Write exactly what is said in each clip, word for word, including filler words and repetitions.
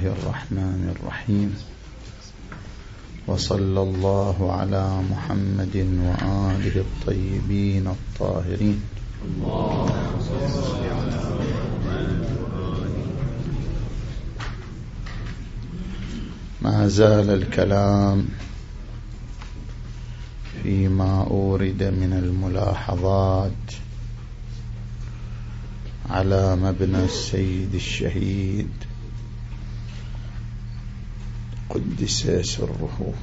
الله الرحمن الرحيم، وصلى الله على محمد وآله الطيبين الطاهرين. ما زال الكلام فيما أورد من الملاحظات على مبنى السيد الشهيد قدس سره،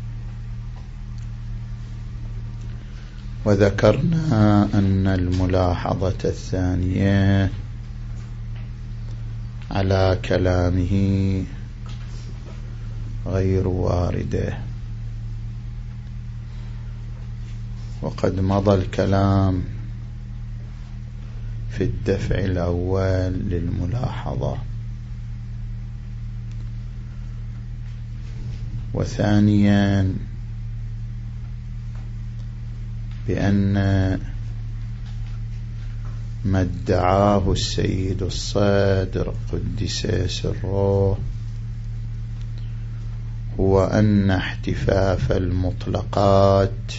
وذكرنا أن الملاحظة الثانية على كلامه غير واردة، وقد مضى الكلام في الدفع الأول للملاحظة. وثانيا بأن ما ادعاه السيد الصادر قدس سره هو أن احتفاف المطلقات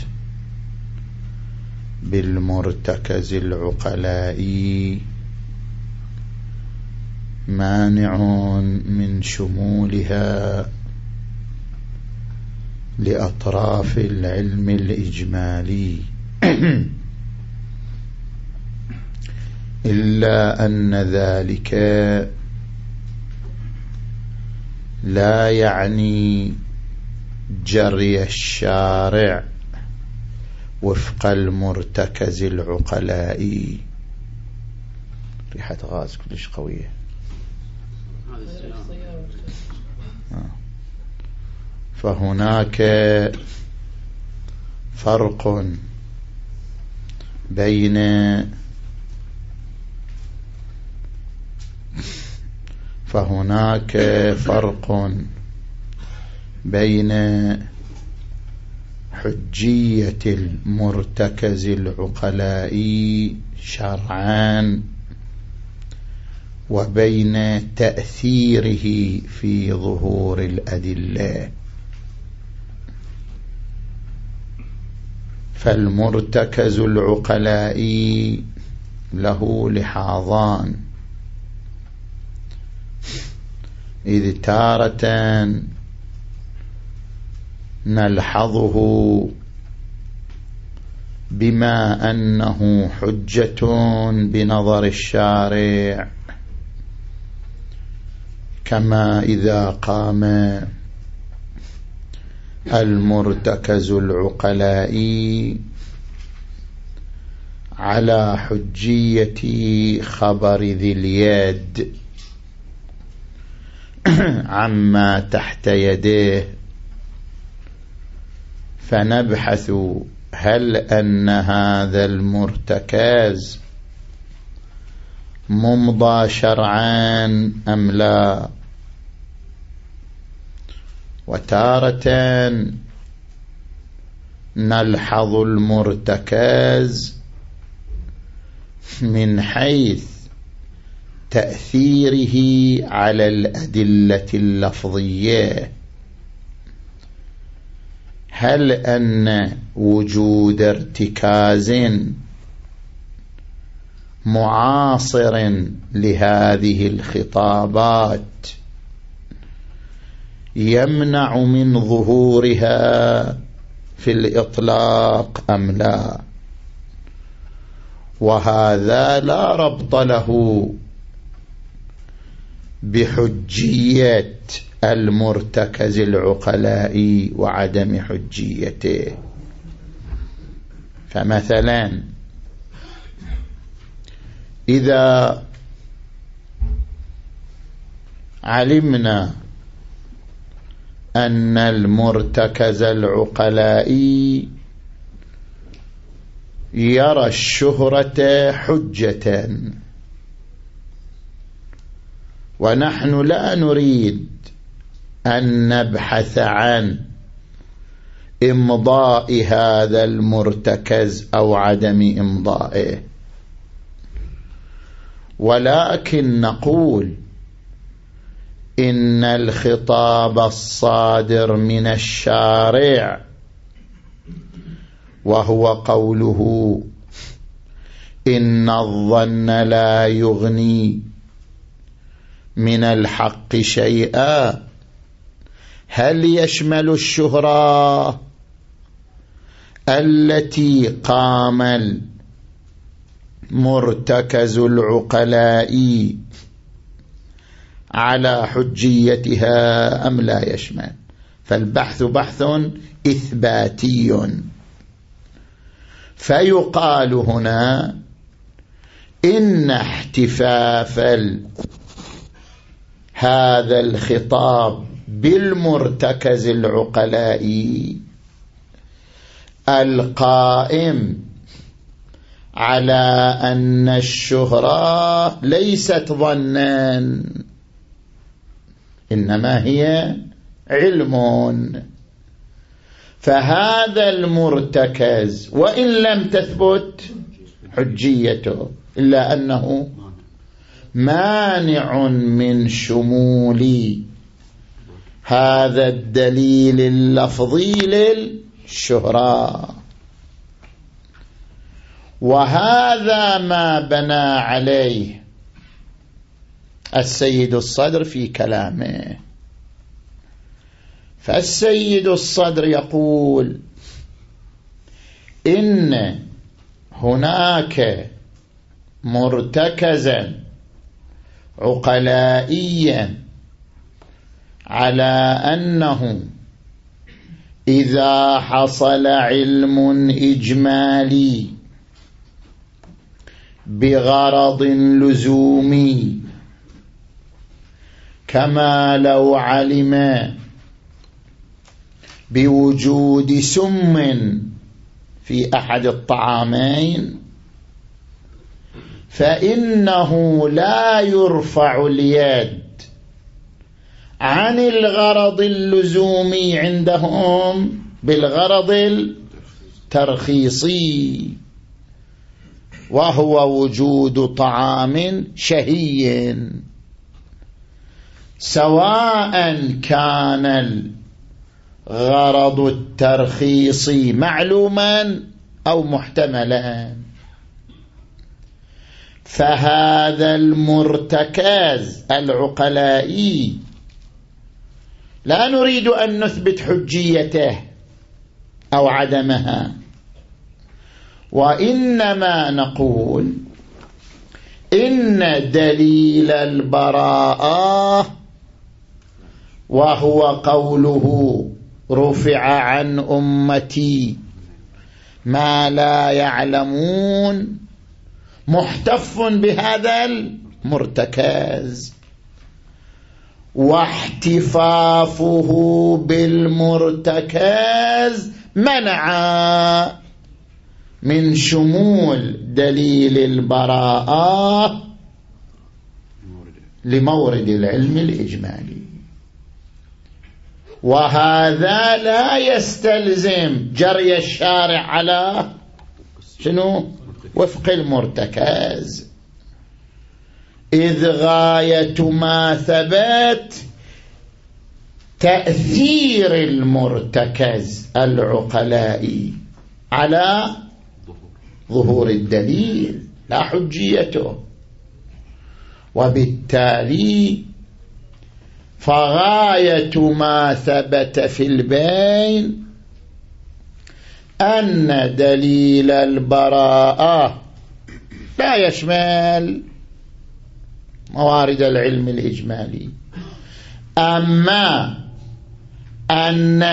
بالمرتكز العقلائي مانع من شمولها لأطراف العلم الإجمالي، إلا أن ذلك لا يعني جري الشارع وفق المرتكز العقلائي. ريحة غاز كلش قوية. فهناك فرق بين فهناك فرق بين حجية المرتكز العقلائي شرعا وبين تأثيره في ظهور الأدلة. فالمرتكز العقلائي له لحاظان، إذ تارة نلحظه بما أنه حجة بنظر الشارع، كما إذا قام المرتكز العقلائي على حجية خبر ذي اليد عما تحت يديه، فنبحث هل أن هذا المرتكز ممضى شرعا أم لا. وتارة نلحظ المرتكز من حيث تأثيره على الأدلة اللفظية، هل أن وجود ارتكاز معاصر لهذه الخطابات يمنع من ظهورها في الإطلاق أم لا. وهذا لا ربط له بحجية المرتكز العقلائي وعدم حجيته. فمثلا إذا علمنا أن المرتكز العقلائي يرى الشهرة حجة، ونحن لا نريد أن نبحث عن إمضاء هذا المرتكز أو عدم إمضائه، ولكن نقول إن الخطاب الصادر من الشارع وهو قوله إن الظن لا يغني من الحق شيئا، هل يشمل الشهرة التي قام مرتكز العقلاء على حجيتها أم لا يشمل؟ فالبحث بحث إثباتي. فيقال هنا إن احتفاف هذا الخطاب بالمرتكز العقلائي القائم على أن الشهرة ليست ظنا إنما هي علم، فهذا المرتكز وإن لم تثبت حجيته إلا أنه مانع من شمول هذا الدليل اللفظي للشهرة. وهذا ما بنى عليه السيد الصدر في كلامه. فالسيد الصدر يقول إن هناك مرتكزا عقلائيا على أنه إذا حصل علم إجمالي بغرض لزومي كما لو علم بوجود سم في أحد الطعامين فإنه لا يرفع اليد عن الغرض اللزومي عندهم بالغرض الترخيصي، وهو وجود طعام شهي، سواء كان الغرض الترخيصي معلوما أو محتملا. فهذا المرتكز العقلائي لا نريد أن نثبت حجيته أو عدمها، وإنما نقول إن دليل البراءة وهو قوله رفع عن أمتي ما لا يعلمون محتف بهذا المرتكز، واحتفافه بالمرتكز منع من شمول دليل البراءة لمورد العلم الإجمالي. وهذا لا يستلزم جري الشارع على شنو؟ وفق المرتكز، إذ غاية ما ثبت تأثير المرتكز العقلائي على ظهور الدليل لا حجيته. وبالتالي فغاية ما ثبت في البين أن دليل البراءة لا يشمل موارد العلم الإجمالي، أما أن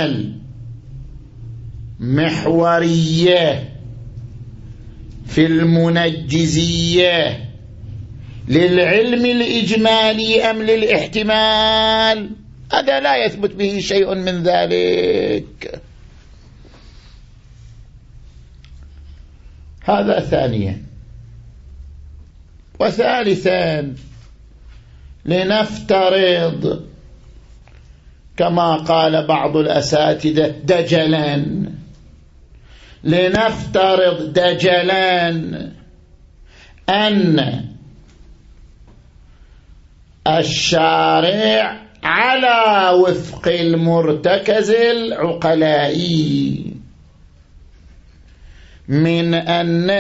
المحورية في المنجزية للعلم الإجمالي أم للاحتمال هذا لا يثبت به شيء من ذلك. هذا ثانيا. وثالثا، لنفترض كما قال بعض الأساتذة دجلا، لنفترض دجلا أن الشارع على وفق المرتكز العقلائي من أن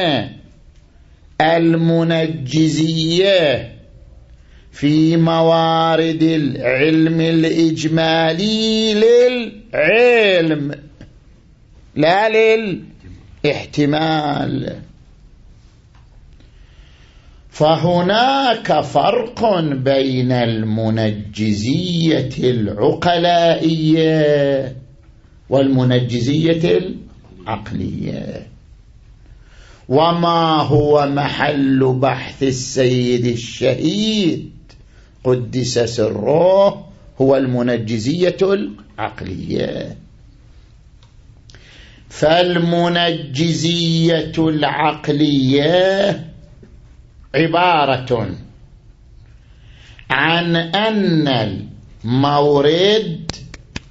المنجزية في موارد العلم الإجمالي للعلم لا للاحتمال، فهناك فرق بين المنجزية العقلائية والمنجزية العقلية. وما هو محل بحث السيد الشهيد قدس سره هو المنجزية العقلية. فالمنجزية العقلية عبارة عن أن المورد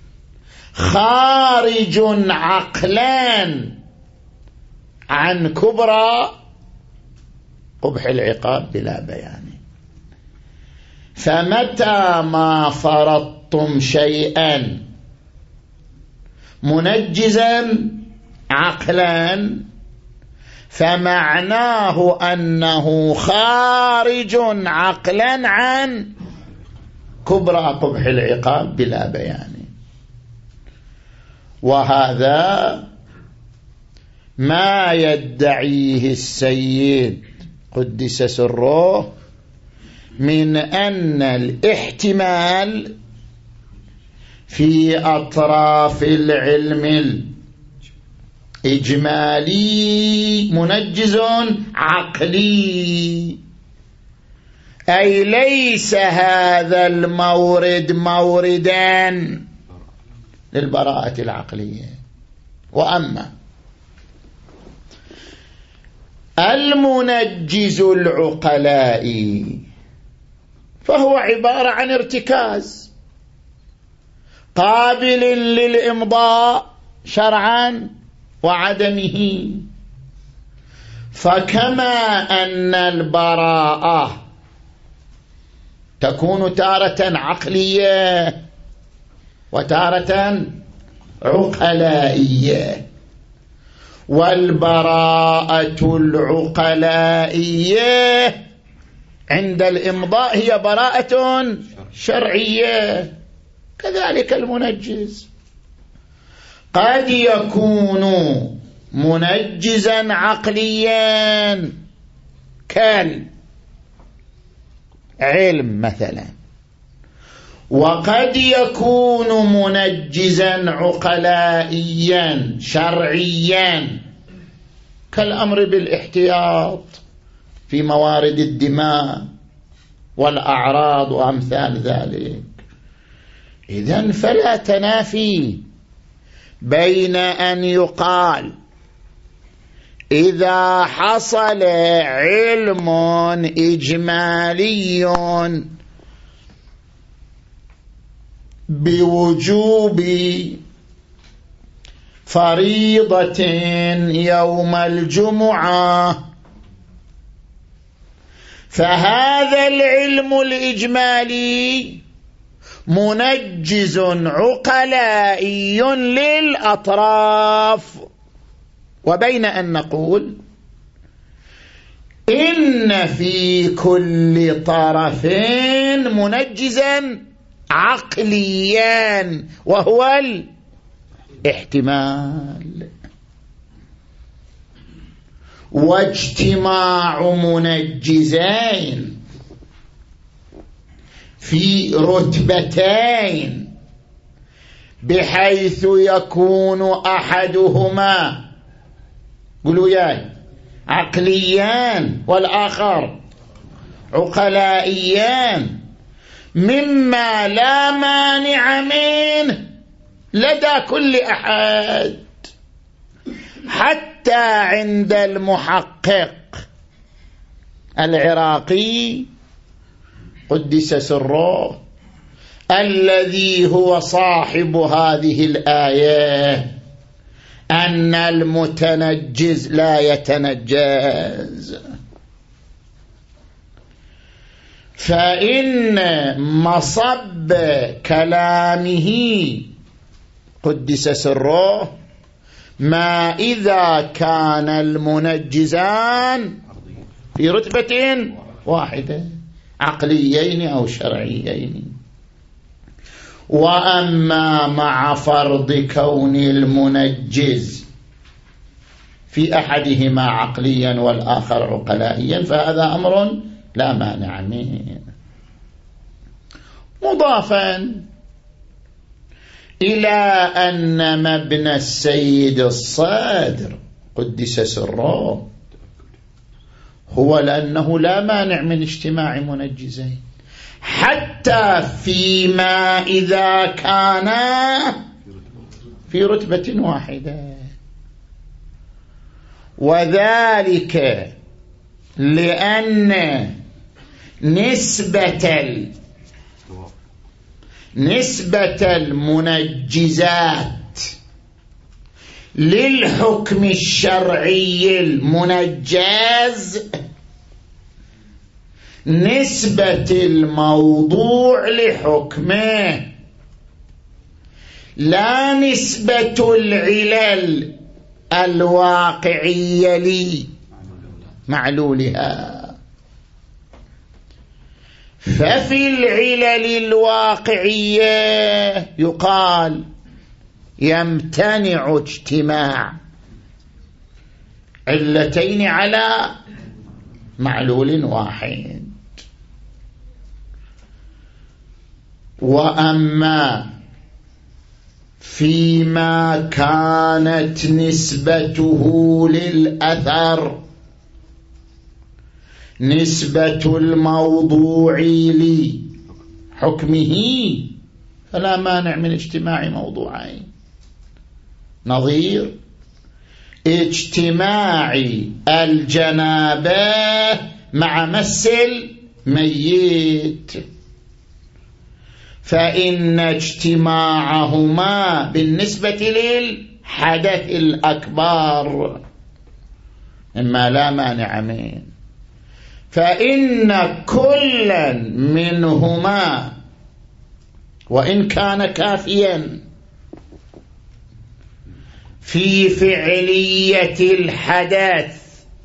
خارج عقلا عن كبرى قبح العقاب بلا بيان. فمتى ما فرضتم شيئا منجزا عقلا فمعناه أنه خارج عقلا عن كبرى قبح العقاب بلا بيان. وهذا ما يدعيه السيد قدس سره من أن الاحتمال في أطراف العلم الإجمالي منجز عقلي، أي ليس هذا المورد موردا للبراءة العقلية. وأما المنجز العقلائي فهو عبارة عن ارتكاز قابل للإمضاء شرعا وعدمه. فكما أن البراءة تكون تارة عقلية وتارة عقلائية، والبراءة العقلائية عند الإمضاء هي براءة شرعية، كذلك المنجز قد يكون منجزا عقليا كالعلم مثلا، وقد يكون منجزا عقلائيا شرعيا كالأمر بالاحتياط في موارد الدماء والأعراض وأمثال ذلك. إذن فلا تنافي بين أن يقال إذا حصل علم إجمالي بوجوب فريضة يوم الجمعة فهذا العلم الإجمالي منجز عقلائي للأطراف، وبين أن نقول إن في كل طرف منجزا عقليا وهو الاحتمال. واجتماع منجزين في رتبتين بحيث يكون أحدهما قولوا ياي عقليان والآخر عقلائيان مما لا مانع منه لدى كل أحد، حتى عند المحقق العراقي قدس سره الذي هو صاحب هذه الآية أن المتنجز لا يتنجز. فإن مصب كلامه قدس سره ما إذا كان المنجزان في رتبة واحدة عقليين أو شرعيين. وأما مع فرض كون المنجز في أحدهما عقليا والآخر عقلائيا فهذا أمر لا مانع منه. مضافا إلى أن مبنى السيد الصادر قدس سره هو لأنه لا مانع من اجتماع منجزين حتى فيما إذا كان في رتبة واحدة، وذلك لأن نسبة نسبة المنجزات للحكم الشرعي المنجز نسبة الموضوع لحكمه، لا نسبة العلل الواقعية لمعلولها. ففي العلل الواقعية يقال يمتنع اجتماع علتين على معلول واحد. وأما فيما كانت نسبته للأثر نسبة الموضوع لحكمه فلا مانع من اجتماع موضوعين، نظير اجتماع الجنابة مع مس الميت، فإن اجتماعهما بالنسبة للحدث الأكبر إما لا مانع منه، فإن كلا منهما وإن كان كافيا في فعلية الحدث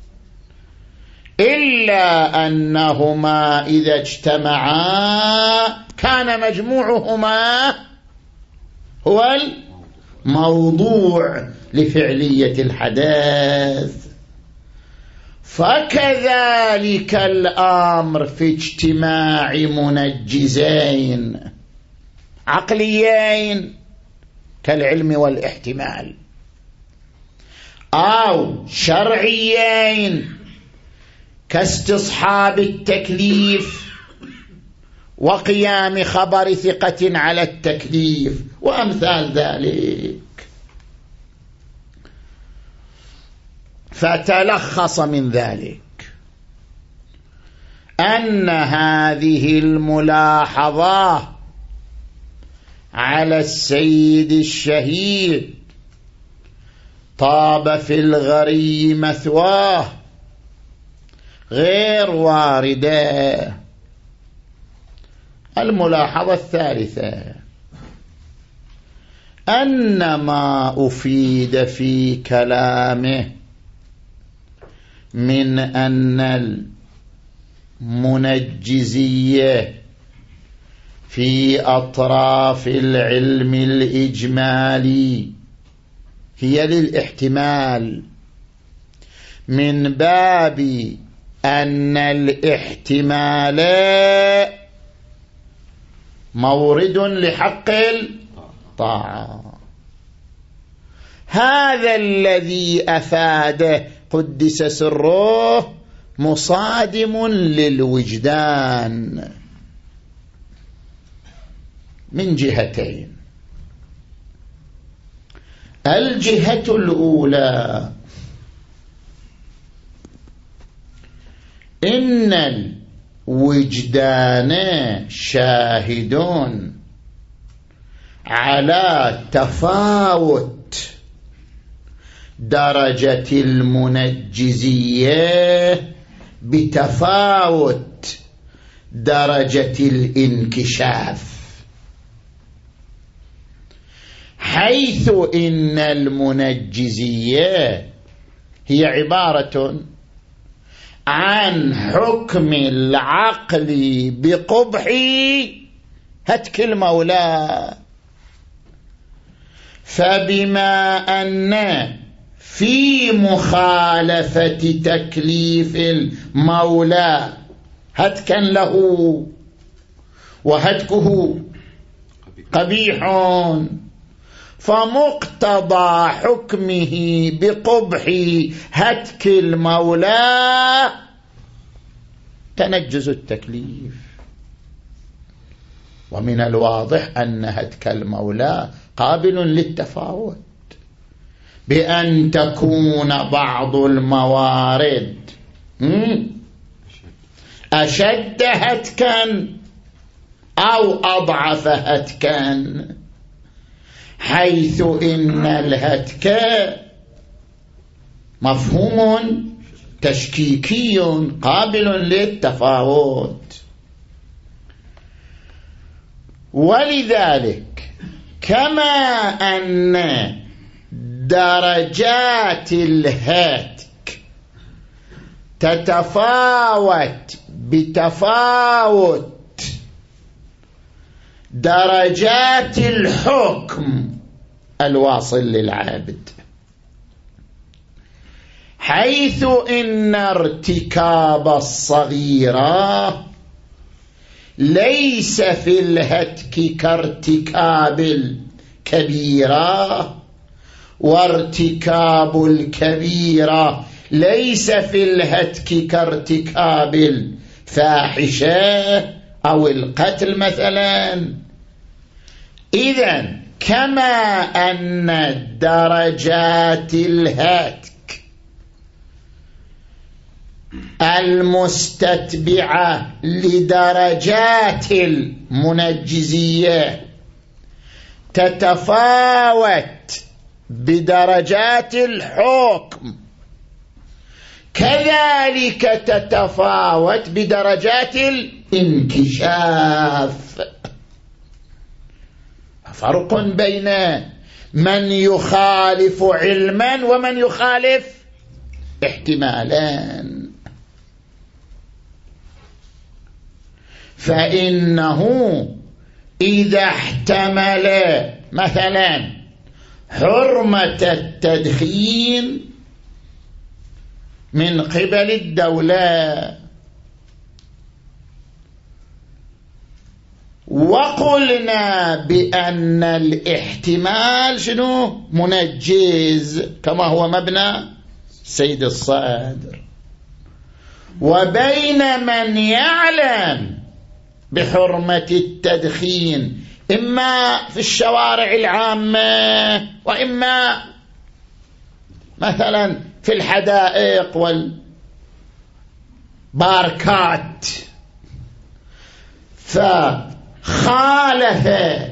إلا أنهما إذا اجتمعا كان مجموعهما هو الموضوع لفعلية الحدث. فكذلك الأمر في اجتماع منجزين عقليين كالعلم والاحتمال أو شرعيين كاستصحاب التكليف وقيام خبر ثقة على التكليف وأمثال ذلك. فتلخص من ذلك أن هذه الملاحظة على السيد الشهيد طاب في الغري مثواه غير واردة. الملاحظة الثالثة أن ما أفيد في كلامه من أن المنجزية في أطراف العلم الإجمالي هي للاحتمال من باب أن الاحتمال مورد لحق الطاعة. هذا الذي أفاده قدس سره مصادم للوجدان من جهتين. الجهة الأولى إن الوجدان شاهدون على تفاوت درجة المنجزية بتفاوت درجة الانكشاف، حيث إن المنجزية هي عبارة عن حكم العقل بقبح هتك المولى. فبما أن في مخالفة تكليف المولى هتكا له وهتكه قبيح، فمقتضى حكمه بقبح هتك المولى تنجز التكليف. ومن الواضح أن هتك المولى قابل للتفاوت، بأن تكون بعض الموارد أشد هتكا أو أضعف هتكا، حيث إن الهتك مفهوم تشكيكي قابل للتفاوت. ولذلك كما أن درجات الهتك تتفاوت بتفاوت درجات الحكم الواصل للعابد، حيث إن ارتكاب الصغيرة ليس في الهتك كارتكاب الكبيرة، وارتكاب الكبيرة ليس في الهتك كارتكاب الفاحشة أو القتل مثلا. إذن كما أن درجات الهتك المستتبعة لدرجات المنجزية تتفاوت بدرجات الحكم، كذلك تتفاوت بدرجات الانكشاف. فرق بين من يخالف علما ومن يخالف احتمالا. فإنه إذا احتمل مثلا حرمة التدخين من قبل الدولة، وقلنا بأن الاحتمال شنو منجز كما هو مبنى سيد الصدر، وبين من يعلم بحرمة التدخين إما في الشوارع العامة وإما مثلا في الحدائق والباركات، فخالف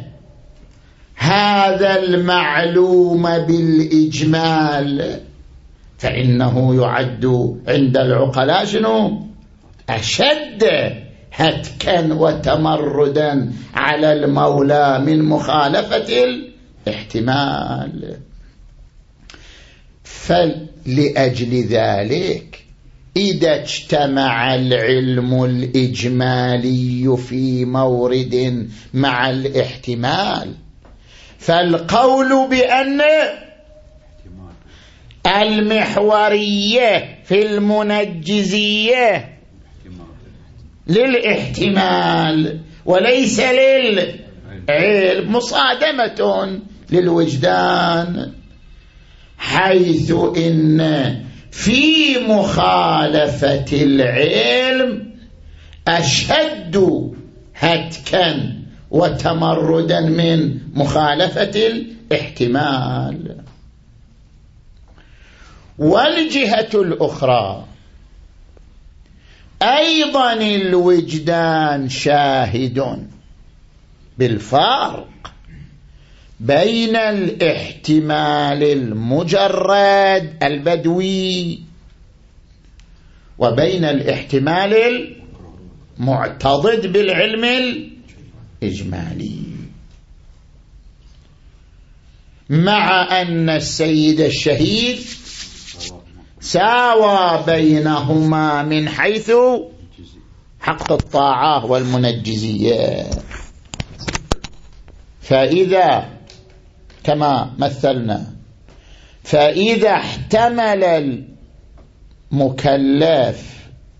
هذا المعلوم بالإجمال، فإنه يعد عند العقلاء شنو أشد هتكا وتمردا على المولى من مخالفة الاحتمال. فلأجل ذلك إذا اجتمع العلم الإجمالي في مورد مع الاحتمال، فالقول بأن المحورية في المنجزية للاحتمال وليس للعلم مصادمة للوجدان، حيث إن في مخالفة العلم أشد هتكا وتمردا من مخالفة الاحتمال. والجهة الأخرى أيضا الوجدان شاهد بالفرق بين الاحتمال المجرد البدوي وبين الاحتمال معتضد بالعلم الإجمالي، مع أن السيد الشهيد ساوى بينهما من حيث حق الطاعة والمنجزية. فإذا كما مثلنا، فإذا احتمل المكلف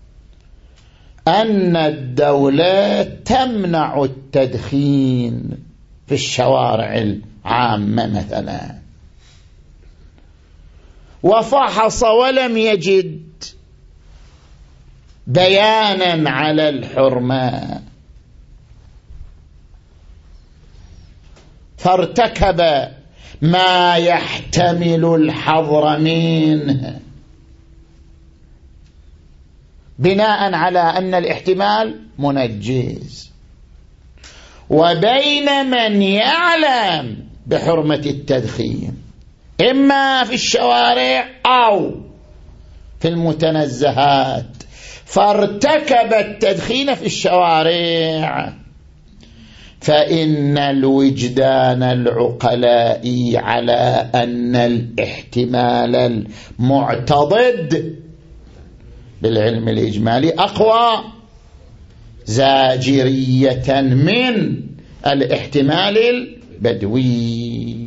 أن الدولة تمنع التدخين في الشوارع العامة مثلا، وفحص ولم يجد بيانا على الحرمة، فارتكب ما يحتمل الحظر منه بناء على أن الاحتمال منجز، وبين من يعلم بحرمة التدخين إما في الشوارع أو في المتنزهات، فارتكب التدخين في الشوارع، فإن الوجدان العقلاء على أن الاحتمال المعتضد بالعلم الإجمالي أقوى زاجرية من الاحتمال البدوي.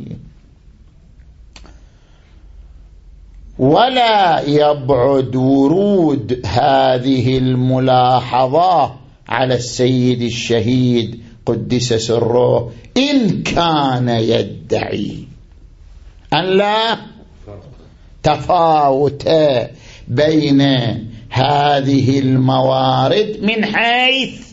ولا يبعد ورود هذه الملاحظة على السيد الشهيد قدس سره إن كان يدعي أن لا تفاوت بين هذه الموارد من حيث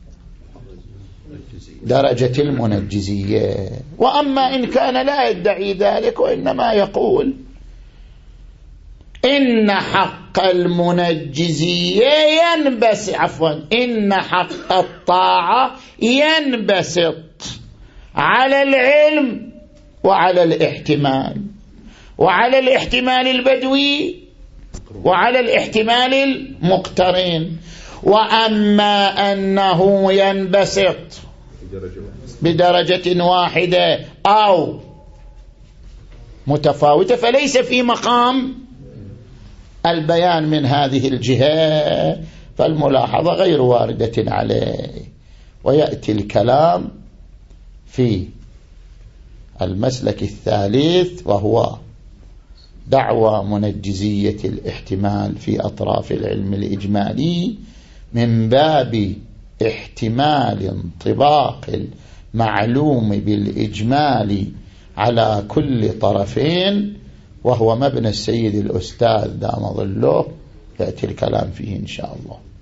درجة المنجزية. وأما إن كان لا يدعي ذلك وإنما يقول إن حق المنجزية ينبسط عفوا إن حق الطاعة ينبسط على العلم وعلى الاحتمال، وعلى الاحتمال البدوي وعلى الاحتمال المقترن. وأما أنه ينبسط بدرجة واحدة أو متفاوتة فليس في مقام البيان من هذه الجهة، فالملاحظة غير واردة عليه. ويأتي الكلام في المسلك الثالث وهو دعوى منجزية الاحتمال في أطراف العلم الإجمالي من باب احتمال انطباق المعلوم بالإجمال على كل طرفين، وهو مبنى السيد الأستاذ دام ظله، يأتي الكلام فيه إن شاء الله.